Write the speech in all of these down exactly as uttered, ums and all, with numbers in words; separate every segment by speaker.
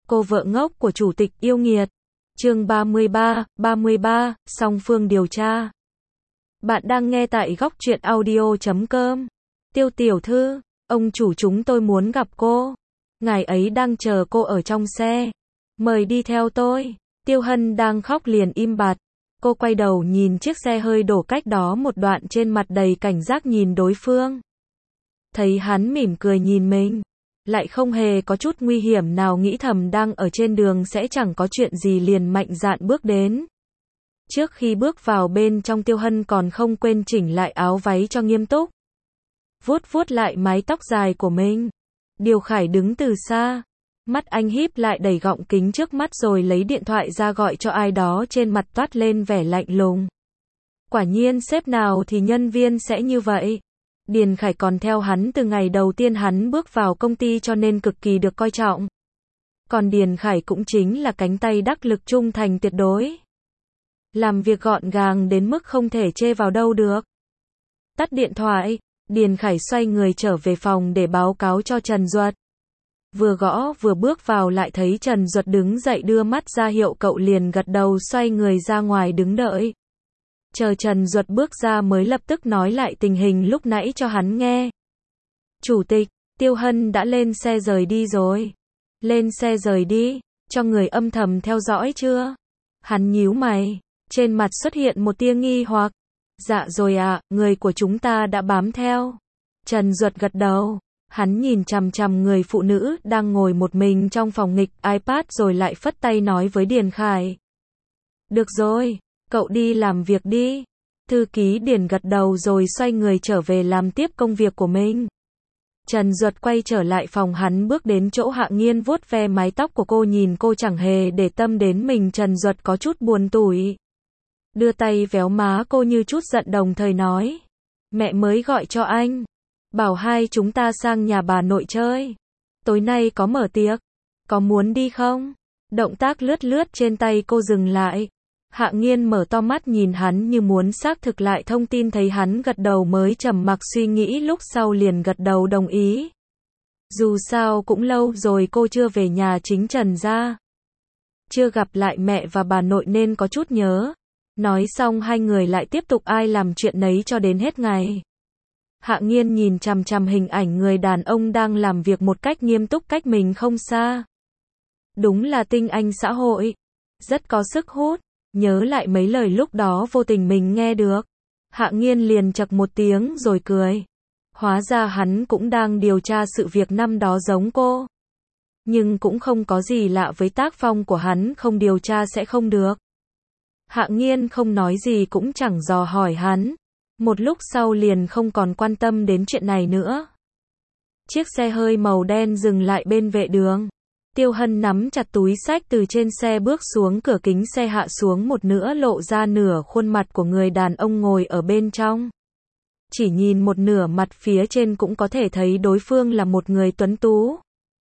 Speaker 1: Cô vợ ngốc của chủ tịch yêu nghiệt. Chương ba mươi ba, ba mươi ba, song phương điều tra. Bạn đang nghe tại góc truyện audio chấm com. Tiêu tiểu thư, ông chủ chúng tôi muốn gặp cô. Ngài ấy đang chờ cô ở trong xe. Mời đi theo tôi. Tiêu Hân đang khóc liền im bặt. Cô quay đầu nhìn chiếc xe hơi đổ cách đó một đoạn, trên mặt đầy cảnh giác nhìn đối phương. Thấy hắn mỉm cười nhìn mình, lại không hề có chút nguy hiểm nào, nghĩ thầm đang ở trên đường sẽ chẳng có chuyện gì, liền mạnh dạn bước đến. Trước khi bước vào bên trong, Tiêu Hân còn không quên chỉnh lại áo váy cho nghiêm túc. Vuốt vuốt lại mái tóc dài của mình. Điều Khải đứng từ xa. Mắt anh híp lại đẩy gọng kính trước mắt rồi lấy điện thoại ra gọi cho ai đó, trên mặt toát lên vẻ lạnh lùng. Quả nhiên sếp nào thì nhân viên sẽ như vậy. Điền Khải còn theo hắn từ ngày đầu tiên hắn bước vào công ty, cho nên cực kỳ được coi trọng. Còn Điền Khải cũng chính là cánh tay đắc lực trung thành tuyệt đối. Làm việc gọn gàng đến mức không thể chê vào đâu được. Tắt điện thoại, Điền Khải xoay người trở về phòng để báo cáo cho Trần Duật. Vừa gõ vừa bước vào lại thấy Trần Duật đứng dậy đưa mắt ra hiệu, cậu liền gật đầu xoay người ra ngoài đứng đợi. Chờ Trần Duật bước ra mới lập tức nói lại tình hình lúc nãy cho hắn nghe. Chủ tịch, Tiêu Hân đã lên xe rời đi rồi. Lên xe rời đi, cho người âm thầm theo dõi chưa? Hắn nhíu mày, trên mặt xuất hiện một tia nghi hoặc. Dạ rồi ạ, người của chúng ta đã bám theo. Trần Duật gật đầu, hắn nhìn chằm chằm người phụ nữ đang ngồi một mình trong phòng nghịch iPad rồi lại phất tay nói với Điền Khải. Được rồi, cậu đi làm việc đi. Thư ký Điền gật đầu rồi xoay người trở về làm tiếp công việc của mình. Trần Duật quay trở lại phòng, hắn bước đến chỗ Hạ Nghiên vuốt ve mái tóc của cô, nhìn cô chẳng hề để tâm đến mình. Trần Duật có chút buồn tủi, đưa tay véo má cô như chút giận, đồng thời nói. Mẹ mới gọi cho anh, bảo hai chúng ta sang nhà bà nội chơi. Tối nay có mở tiệc, có muốn đi không? Động tác lướt lướt trên tay cô dừng lại. Hạ Nghiên mở to mắt nhìn hắn như muốn xác thực lại thông tin, thấy hắn gật đầu mới trầm mặc suy nghĩ, lúc sau liền gật đầu đồng ý. Dù sao cũng lâu rồi cô chưa về nhà chính Trần gia, chưa gặp lại mẹ và bà nội nên có chút nhớ. Nói xong hai người lại tiếp tục ai làm chuyện nấy cho đến hết ngày. Hạ Nghiên nhìn chằm chằm hình ảnh người đàn ông đang làm việc một cách nghiêm túc cách mình không xa. Đúng là tinh anh xã hội, rất có sức hút. Nhớ lại mấy lời lúc đó vô tình mình nghe được, Hạ Nghiên liền chậc một tiếng rồi cười. Hóa ra hắn cũng đang điều tra sự việc năm đó giống cô. Nhưng cũng không có gì lạ với tác phong của hắn, không điều tra sẽ không được. Hạ Nghiên không nói gì cũng chẳng dò hỏi hắn. Một lúc sau liền không còn quan tâm đến chuyện này nữa. Chiếc xe hơi màu đen dừng lại bên vệ đường. Tiêu Hân nắm chặt túi xách từ trên xe bước xuống, cửa kính xe hạ xuống một nửa, lộ ra nửa khuôn mặt của người đàn ông ngồi ở bên trong. Chỉ nhìn một nửa mặt phía trên cũng có thể thấy đối phương là một người tuấn tú.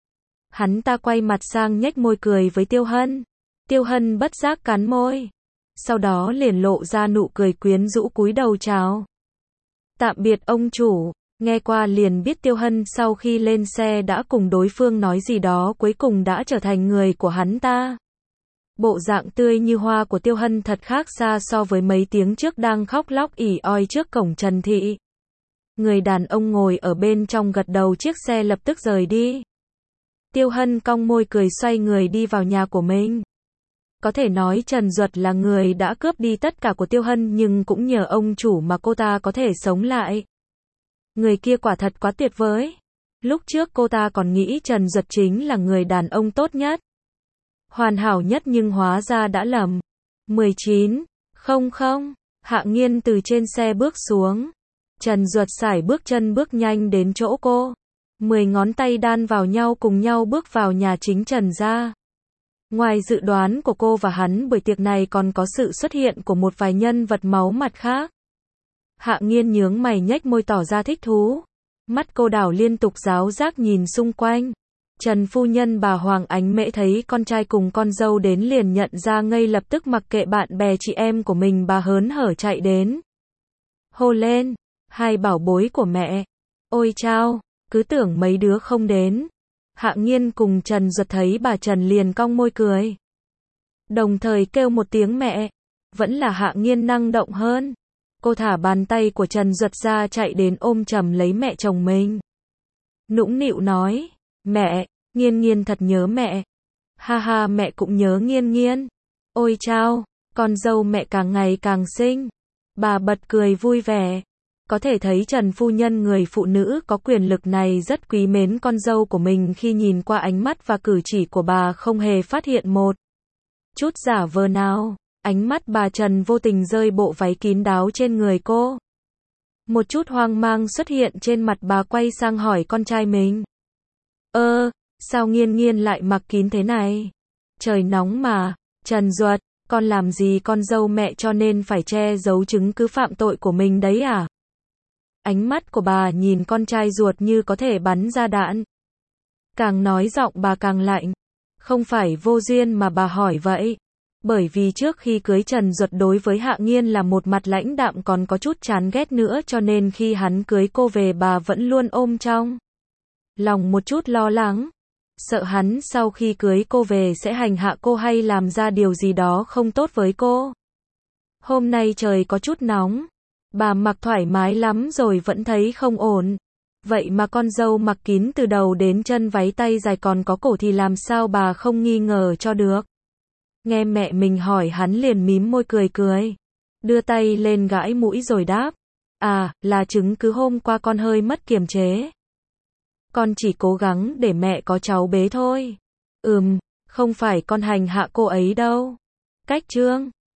Speaker 1: Hắn ta quay mặt sang nhếch môi cười với Tiêu Hân. Tiêu Hân bất giác cắn môi, sau đó liền lộ ra nụ cười quyến rũ, cúi đầu chào. Tạm biệt ông chủ. Nghe qua liền biết Tiêu Hân sau khi lên xe đã cùng đối phương nói gì đó, cuối cùng đã trở thành người của hắn ta. Bộ dạng tươi như hoa của Tiêu Hân thật khác xa so với mấy tiếng trước đang khóc lóc ỉ oi trước cổng Trần thị. Người đàn ông ngồi ở bên trong gật đầu, chiếc xe lập tức rời đi. Tiêu Hân cong môi cười xoay người đi vào nhà của mình. Có thể nói Trần Duật là người đã cướp đi tất cả của Tiêu Hân, nhưng cũng nhờ ông chủ mà cô ta có thể sống lại. Người kia quả thật quá tuyệt vời. Lúc trước cô ta còn nghĩ Trần Duật chính là người đàn ông tốt nhất, hoàn hảo nhất, nhưng hóa ra đã lầm. mười chín, không không, Hạ Nghiên từ trên xe bước xuống. Trần Duật sải bước chân bước nhanh đến chỗ cô. Mười ngón tay đan vào nhau cùng nhau bước vào nhà chính Trần gia. Ngoài dự đoán của cô và hắn, buổi tiệc này còn có sự xuất hiện của một vài nhân vật máu mặt khác. Hạ Nghiên nhướng mày nhếch môi tỏ ra thích thú. Mắt cô đảo liên tục giáo giác nhìn xung quanh. Trần phu nhân bà Hoàng Ánh Mễ thấy con trai cùng con dâu đến liền nhận ra ngay lập tức, mặc kệ bạn bè chị em của mình, bà hớn hở chạy đến. Hô lên, hai bảo bối của mẹ. Ôi chao, cứ tưởng mấy đứa không đến. Hạ Nghiên cùng Trần Duật thấy bà Trần liền cong môi cười. Đồng thời kêu một tiếng mẹ. Vẫn là Hạ Nghiên năng động hơn. Cô thả bàn tay của Trần Duật ra chạy đến ôm chầm lấy mẹ chồng mình. Nũng nịu nói, mẹ, Nghiên Nghiên thật nhớ mẹ. Ha ha, mẹ cũng nhớ Nghiên Nghiên. Ôi chao, con dâu mẹ càng ngày càng xinh. Bà bật cười vui vẻ. Có thể thấy Trần phu nhân người phụ nữ có quyền lực này rất quý mến con dâu của mình, khi nhìn qua ánh mắt và cử chỉ của bà không hề phát hiện một chút giả vờ nào. Ánh mắt bà Trần vô tình rơi bộ váy kín đáo trên người cô. Một chút hoang mang xuất hiện trên mặt bà, quay sang hỏi con trai mình. Ơ, sao Nghiên Nghiên lại mặc kín thế này? Trời nóng mà. Trần Duật, con làm gì con dâu mẹ cho nên phải che giấu chứng cứ phạm tội của mình đấy à? Ánh mắt của bà nhìn con trai ruột như có thể bắn ra đạn. Càng nói giọng bà càng lạnh. Không phải vô duyên mà bà hỏi vậy. Bởi vì trước khi cưới Trần Duật đối với Hạ Nghiên là một mặt lãnh đạm, còn có chút chán ghét nữa, cho nên khi hắn cưới cô về bà vẫn luôn ôm trong lòng một chút lo lắng. Sợ hắn sau khi cưới cô về sẽ hành hạ cô hay làm ra điều gì đó không tốt với cô. Hôm nay trời có chút nóng. Bà mặc thoải mái lắm rồi vẫn thấy không ổn. Vậy mà con dâu mặc kín từ đầu đến chân, váy tay dài còn có cổ thì làm sao bà không nghi ngờ cho được. Nghe mẹ mình hỏi hắn liền mím môi cười cười. Đưa tay lên gãi mũi rồi đáp. À, là chứng cứ hôm qua con hơi mất kiềm chế. Con chỉ cố gắng để mẹ có cháu bế thôi. Ừm, không phải con hành hạ cô ấy đâu. Cách chương